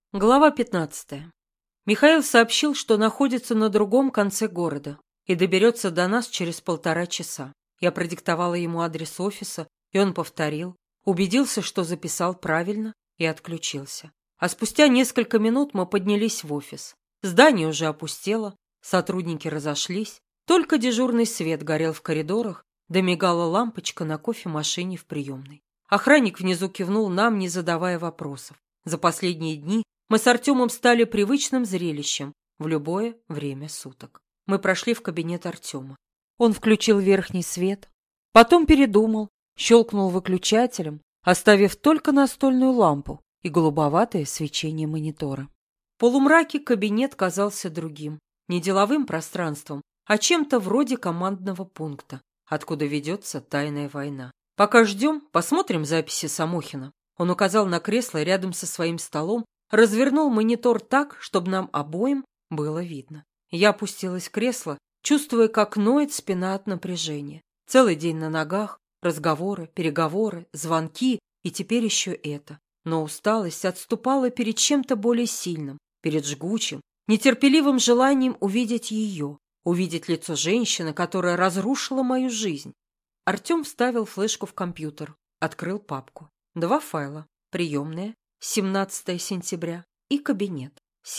Глава 15. Михаил сообщил, что находится на другом конце города и доберется до нас через 1,5 часа. Я продиктовала ему адрес офиса, и он повторил, убедился, что записал правильно, и отключился. А спустя несколько минут мы поднялись в офис. Здание уже опустело, сотрудники разошлись, только дежурный свет горел в коридорах, да мигала лампочка на кофемашине в приемной. Охранник внизу кивнул нам, не задавая вопросов. За последние дни мы с Артемом стали привычным зрелищем в любое время суток. Мы прошли в кабинет Артема. Он включил верхний свет, потом передумал, щелкнул выключателем, оставив только настольную лампу и голубоватое свечение монитора. В полумраке кабинет казался другим, не деловым пространством, а чем-то вроде командного пункта, откуда ведется тайная война. Пока ждем, посмотрим записи Самохина. Он указал на кресло рядом со своим столом, развернул монитор так, чтобы нам обоим было видно. Я опустилась в кресло, чувствуя, как ноет спина от напряжения. Целый день на ногах, разговоры, переговоры, звонки и теперь еще это. Но усталость отступала перед чем-то более сильным, перед жгучим, нетерпеливым желанием увидеть ее, увидеть лицо женщины, которая разрушила мою жизнь. Артем вставил флешку в компьютер, открыл папку. 2 файла. Приемная, 17 сентября, и кабинет,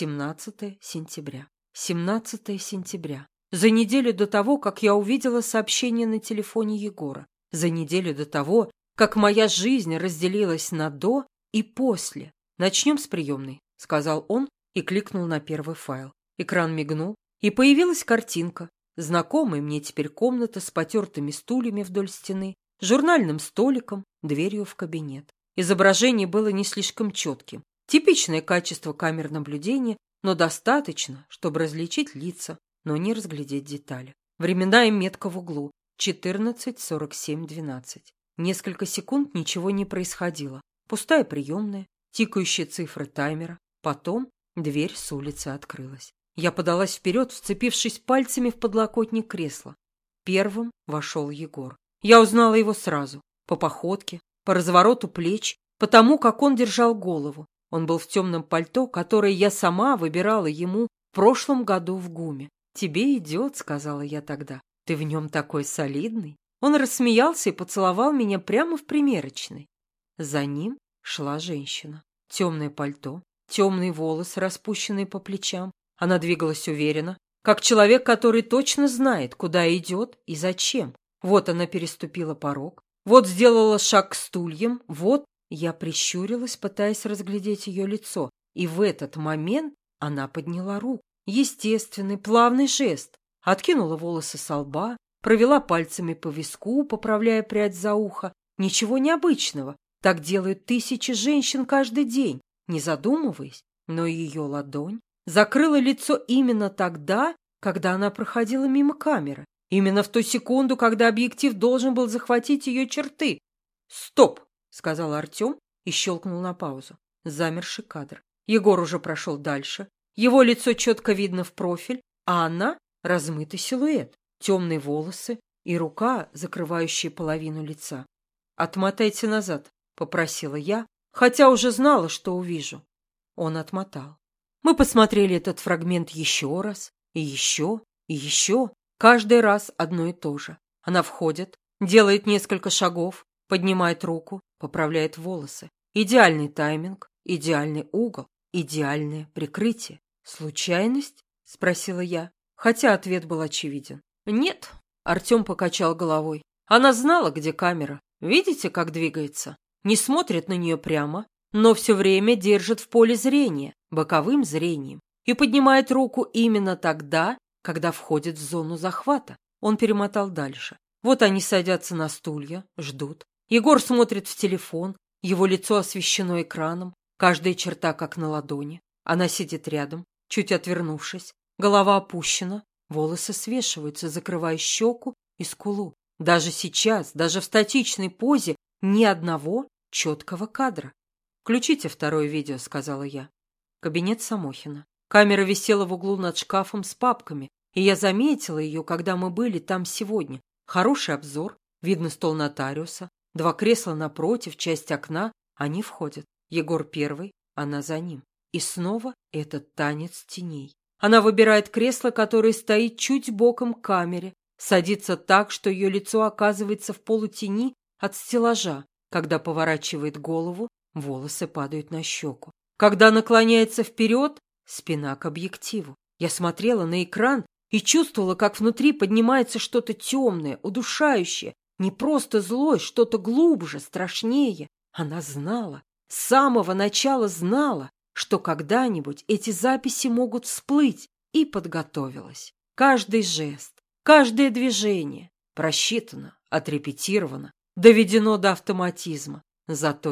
17 сентября. 17 сентября. За неделю до того, как я увидела сообщение на телефоне Егора. За неделю до того, как моя жизнь разделилась на «до» и «после». «Начнем с приемной», — сказал он и кликнул на первый файл. Экран мигнул, и появилась картинка. Знакомая мне теперь комната с потертыми стульями вдоль стены, журнальным столиком, дверью в кабинет. Изображение было не слишком четким. Типичное качество камер наблюдения, но достаточно, чтобы различить лица, но не разглядеть детали. Временная метка в углу. 14:47:12. Несколько секунд ничего не происходило. Пустая приемная, тикающие цифры таймера. Потом дверь с улицы открылась. Я подалась вперед, вцепившись пальцами в подлокотник кресла. Первым вошел Егор. Я узнала его сразу. По походке, по развороту плеч, по тому, как он держал голову. Он был в темном пальто, которое я сама выбирала ему в прошлом году в ГУМе. «Тебе идет», — сказала я тогда. «Ты в нем такой солидный». Он рассмеялся и поцеловал меня прямо в примерочной. За ним шла женщина. Темное пальто, темные волосы, распущенные по плечам. Она двигалась уверенно, как человек, который точно знает, куда идет и зачем. Вот она переступила порог, вот сделала шаг к стульям, вот я прищурилась, пытаясь разглядеть ее лицо, и в этот момент она подняла руку. Естественный, плавный жест. Откинула волосы со лба, провела пальцами по виску, поправляя прядь за ухо. Ничего необычного. Так делают тысячи женщин каждый день, не задумываясь. Но ее ладонь закрыла лицо именно тогда, когда она проходила мимо камеры. Именно в ту секунду, когда объектив должен был захватить ее черты. «Стоп!» — сказал Артем и щелкнул на паузу. Замерший кадр. Егор уже прошел дальше. Его лицо четко видно в профиль, а она — размытый силуэт, темные волосы и рука, закрывающая половину лица. «Отмотайте назад», — попросила я, хотя уже знала, что увижу. Он отмотал. Мы посмотрели этот фрагмент еще раз, и еще, и еще. Каждый раз одно и то же. Она входит, делает несколько шагов, поднимает руку, поправляет волосы. Идеальный тайминг, идеальный угол, идеальное прикрытие. «Случайность?» — спросила я, хотя ответ был очевиден. «Нет», — Артем покачал головой. «Она знала, где камера. Видите, как двигается? Не смотрит на нее прямо, но все время держит в поле зрения, боковым зрением, и поднимает руку именно тогда, когда входит в зону захвата». Он перемотал дальше. Вот они садятся на стулья, ждут. Егор смотрит в телефон, его лицо освещено экраном, каждая черта как на ладони. Она сидит рядом, чуть отвернувшись, голова опущена, волосы свешиваются, закрывая щеку и скулу. Даже сейчас, даже в статичной позе, ни одного четкого кадра. «Включите второе видео», — сказала я. Кабинет Самохина. Камера висела в углу над шкафом с папками, и я заметила ее, когда мы были там сегодня. Хороший обзор, видно стол нотариуса, 2 кресла напротив, часть окна, они входят. Егор первый, она за ним. И снова этот танец теней. Она выбирает кресло, которое стоит чуть боком к камере, садится так, что ее лицо оказывается в полутени от стеллажа. Когда поворачивает голову, волосы падают на щеку. Когда наклоняется вперед, спина к объективу. Я смотрела на экран и чувствовала, как внутри поднимается что-то темное, удушающее, не просто злость, что-то глубже, страшнее. Она знала, с самого начала знала, что когда-нибудь эти записи могут всплыть, и подготовилась. Каждый жест, каждое движение просчитано, отрепетировано, доведено до автоматизма. Зато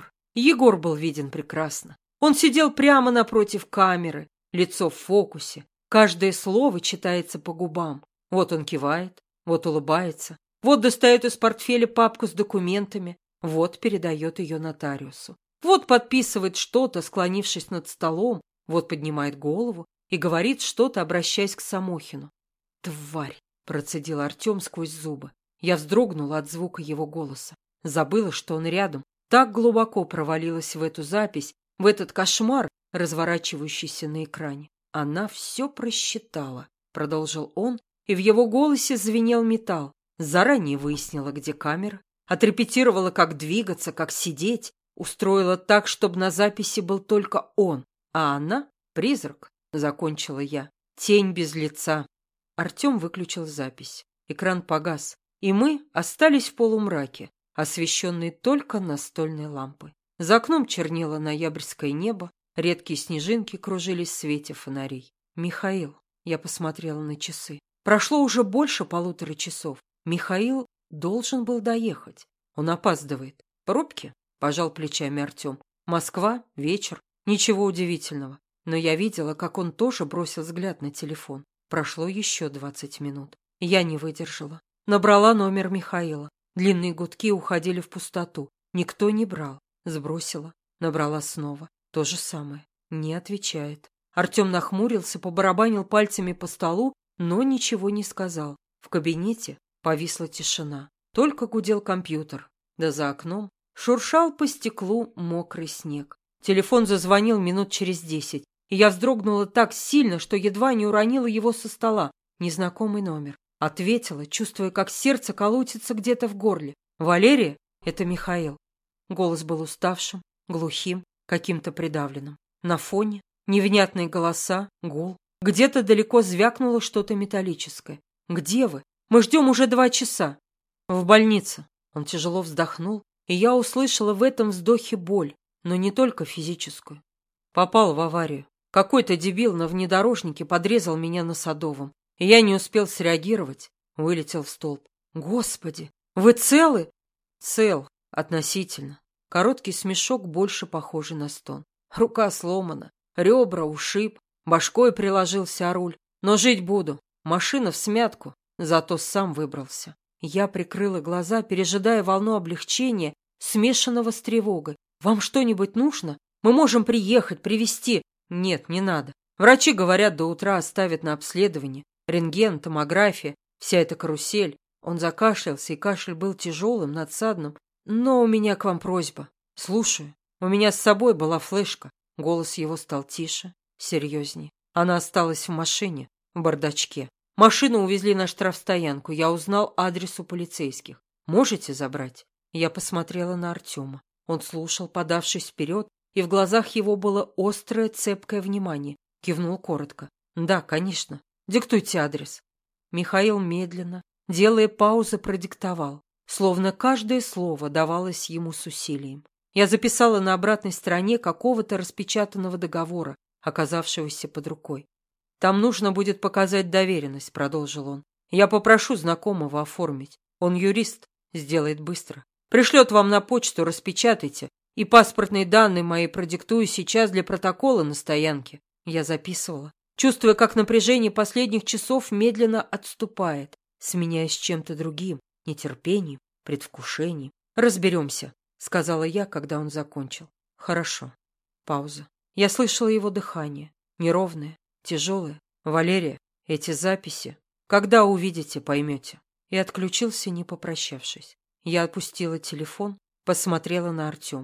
Егор был виден прекрасно. Он сидел прямо напротив камеры, лицо в фокусе. Каждое слово читается по губам. Вот он кивает, вот улыбается, вот достает из портфеля папку с документами, вот передает ее нотариусу. Вот подписывает что-то, склонившись над столом, вот поднимает голову и говорит что-то, обращаясь к Самохину. «Тварь!» – процедил Артем сквозь зубы. Я вздрогнула от звука его голоса. Забыла, что он рядом. Так глубоко провалилась в эту запись, в этот кошмар, разворачивающийся на экране. «Она все просчитала», – продолжил он, и в его голосе звенел металл. Заранее выяснила, где камера, отрепетировала, как двигаться, как сидеть, устроила так, чтобы на записи был только он, а она — призрак, закончила я. Тень без лица. Артем выключил запись. Экран погас, и мы остались в полумраке, освещенные только настольной лампой. За окном чернело ноябрьское небо, редкие снежинки кружились в свете фонарей. «Михаил», я посмотрела на часы, прошло уже больше 1,5 часов. Михаил должен был доехать. Он опаздывает. Пробки? Пожал плечами Артем. Москва, вечер. Ничего удивительного. Но я видела, как он тоже бросил взгляд на телефон. Прошло еще 20 минут. Я не выдержала. Набрала номер Михаила. Длинные гудки уходили в пустоту. Никто не брал. Сбросила. Набрала снова. То же самое. Не отвечает. Артем нахмурился, побарабанил пальцами по столу, но ничего не сказал. В кабинете повисла тишина. Только гудел компьютер. Да за окном шуршал по стеклу мокрый снег. Телефон зазвонил минут через 10, и я вздрогнула так сильно, что едва не уронила его со стола. Незнакомый номер. Ответила, чувствуя, как сердце колотится где-то в горле. «Валерия?» Это Михаил. Голос был уставшим, глухим, каким-то придавленным. На фоне невнятные голоса, гул. Где-то далеко звякнуло что-то металлическое. «Где вы? Мы ждем уже 2 часа». «В больнице». Он тяжело вздохнул, и я услышала в этом вздохе боль, но не только физическую. Попал в аварию. Какой-то дебил на внедорожнике подрезал меня на Садовом, и я не успел среагировать, вылетел в столб. «Господи, вы целы?» «Цел, относительно». Короткий смешок, больше похожий на стон. Рука сломана, ребра ушиб, башкой приложился о руль. Но жить буду. Машина всмятку, зато сам выбрался. Я прикрыла глаза, пережидая волну облегчения, смешанного с тревогой. «Вам что-нибудь нужно? Мы можем приехать, привезти». «Нет, не надо. Врачи говорят, до утра оставят на обследование. Рентген, томография, вся эта карусель». Он закашлялся, и кашель был тяжелым, надсадным. «Но у меня к вам просьба». «Слушаю. У меня с собой была флешка». Голос его стал тише, серьезнее. Она осталась в машине, в бардачке. Машину увезли на штрафстоянку. Я узнал адрес у полицейских. Можете забрать?» Я посмотрела на Артема. Он слушал, подавшись вперед, и в глазах его было острое, цепкое внимание. Кивнул коротко. «Да, конечно. Диктуйте адрес». Михаил медленно, делая паузы, продиктовал, словно каждое слово давалось ему с усилием. Я записала на обратной стороне какого-то распечатанного договора, оказавшегося под рукой. «Там нужно будет показать доверенность», — продолжил он. «Я попрошу знакомого оформить. Он юрист, сделает быстро. Пришлет вам на почту, распечатайте, и паспортные данные мои продиктую сейчас для протокола на стоянке». Я записывала, чувствуя, как напряжение последних часов медленно отступает, сменяясь чем-то другим, нетерпением, предвкушением. «Разберемся», — сказала я, когда он закончил. «Хорошо». Пауза. Я слышала его дыхание, неровное, тяжелое. «Валерия, эти записи, когда увидите, поймете». И отключился, не попрощавшись. Я отпустила телефон, посмотрела на Артема.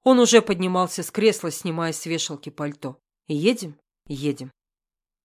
Он уже поднимался с кресла, снимая с вешалки пальто. «Едем?» «Едем».